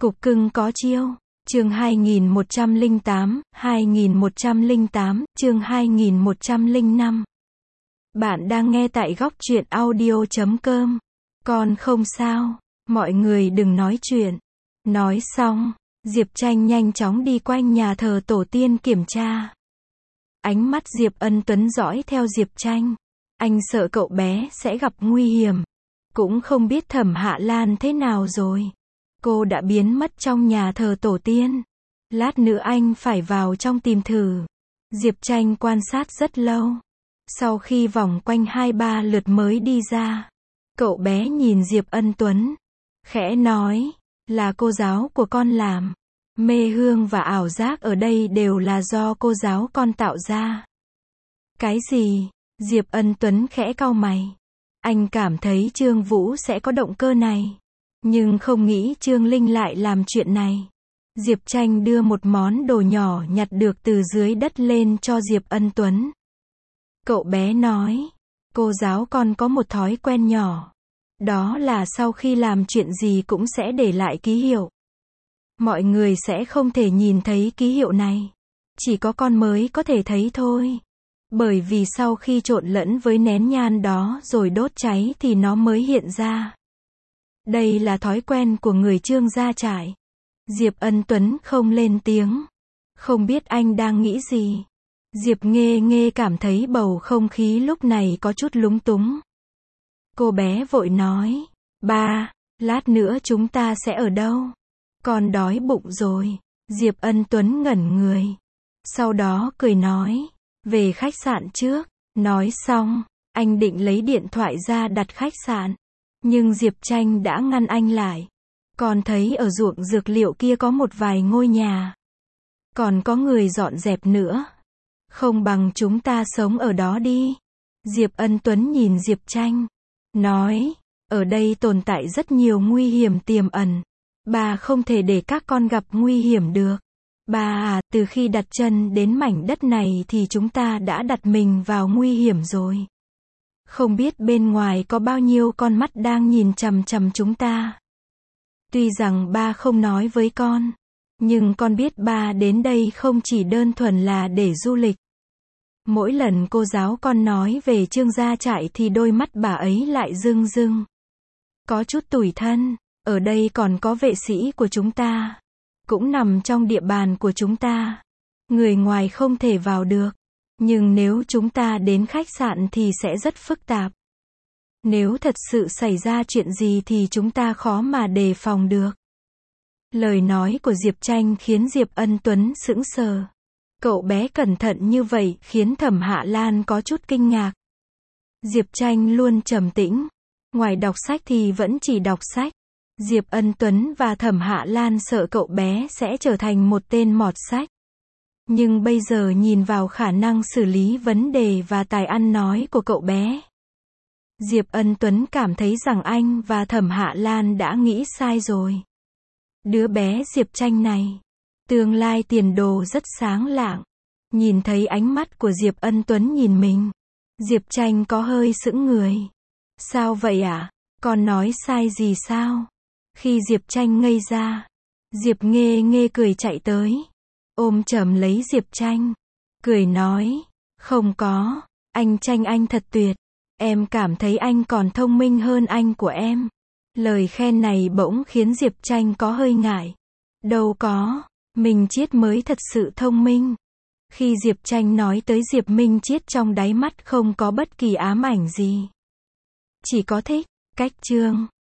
Cục cưng có chiêu. Chương 2108, 2108, chương 2105. Bạn đang nghe tại góc truyện audio.com. Con không sao, mọi người đừng nói chuyện. Nói xong, Diệp Tranh nhanh chóng đi quanh nhà thờ tổ tiên kiểm tra. Ánh mắt Diệp Ân Tuấn dõi theo Diệp Tranh. Anh sợ cậu bé sẽ gặp nguy hiểm. Cũng không biết Thẩm Hạ Lan thế nào rồi. Cô đã biến mất trong nhà thờ tổ tiên. Lát nữa anh phải vào trong tìm thử. Diệp Tranh quan sát rất lâu. Sau khi vòng quanh 2-3 lượt mới đi ra. Cậu bé nhìn Diệp Ân Tuấn. Khẽ nói, là cô giáo của con làm. Mê hương và ảo giác ở đây đều là do cô giáo con tạo ra. Cái gì? Diệp Ân Tuấn khẽ cau mày. Anh cảm thấy Trương Vũ sẽ có động cơ này. Nhưng không nghĩ Trương Linh lại làm chuyện này. Diệp Tranh đưa một món đồ nhỏ nhặt được từ dưới đất lên cho Diệp Ân Tuấn. Cậu bé nói, cô giáo con có một thói quen nhỏ. Đó là sau khi làm chuyện gì cũng sẽ để lại ký hiệu. Mọi người sẽ không thể nhìn thấy ký hiệu này. Chỉ có con mới có thể thấy thôi. Bởi vì sau khi trộn lẫn với nén nhang đó rồi đốt cháy thì nó mới hiện ra. Đây là thói quen của người Trương gia trại. Diệp Ân Tuấn không lên tiếng. Không biết anh đang nghĩ gì. Diệp Nghê Nghê cảm thấy bầu không khí lúc này có chút lúng túng. Cô bé vội nói, ba, lát nữa chúng ta sẽ ở đâu? Con đói bụng rồi. Diệp Ân Tuấn ngẩn người. Sau đó cười nói, về khách sạn trước. Nói xong, anh định lấy điện thoại ra đặt khách sạn. Nhưng Diệp Tranh đã ngăn anh lại. Con thấy ở ruộng dược liệu kia có một vài ngôi nhà. Còn có người dọn dẹp nữa. Không bằng chúng ta sống ở đó đi. Diệp Ân Tuấn nhìn Diệp Tranh. Nói, ở đây tồn tại rất nhiều nguy hiểm tiềm ẩn. Bà không thể để các con gặp nguy hiểm được. Bà à, từ khi đặt chân đến mảnh đất này thì chúng ta đã đặt mình vào nguy hiểm rồi. Không biết bên ngoài có bao nhiêu con mắt đang nhìn chằm chằm chúng ta. Tuy rằng ba không nói với con, nhưng con biết ba đến đây không chỉ đơn thuần là để du lịch. Mỗi lần cô giáo con nói về Trương gia trại thì đôi mắt bà ấy lại rưng rưng. Có chút tủi thân, ở đây còn có vệ sĩ của chúng ta. Cũng nằm trong địa bàn của chúng ta. Người ngoài không thể vào được. Nhưng nếu chúng ta đến khách sạn thì sẽ rất phức tạp. Nếu thật sự xảy ra chuyện gì thì chúng ta khó mà đề phòng được. Lời nói của Diệp Tranh khiến Diệp Ân Tuấn sững sờ. Cậu bé cẩn thận như vậy khiến Thẩm Hạ Lan có chút kinh ngạc. Diệp Tranh luôn trầm tĩnh. Ngoài đọc sách thì vẫn chỉ đọc sách. Diệp Ân Tuấn và Thẩm Hạ Lan sợ cậu bé sẽ trở thành một tên mọt sách. Nhưng bây giờ nhìn vào khả năng xử lý vấn đề và tài ăn nói của cậu bé. Diệp Ân Tuấn cảm thấy rằng anh và Thẩm Hạ Lan đã nghĩ sai rồi. Đứa bé Diệp Tranh này, tương lai tiền đồ rất sáng lạng. Nhìn thấy ánh mắt của Diệp Ân Tuấn nhìn mình, Diệp Tranh có hơi sững người. Sao vậy ạ? Con nói sai gì sao? Khi Diệp Tranh ngây ra, Diệp Nghê Nghê cười chạy tới, ôm chầm lấy Diệp Tranh, cười nói, không có, anh Tranh anh thật tuyệt, em cảm thấy anh còn thông minh hơn anh của em. Lời khen này bỗng khiến Diệp Tranh có hơi ngại. Đâu có, Minh Chiết mới thật sự thông minh. Khi Diệp Tranh nói tới Diệp Minh Chiết trong đáy mắt không có bất kỳ ám ảnh gì. Chỉ có thích, cách Trương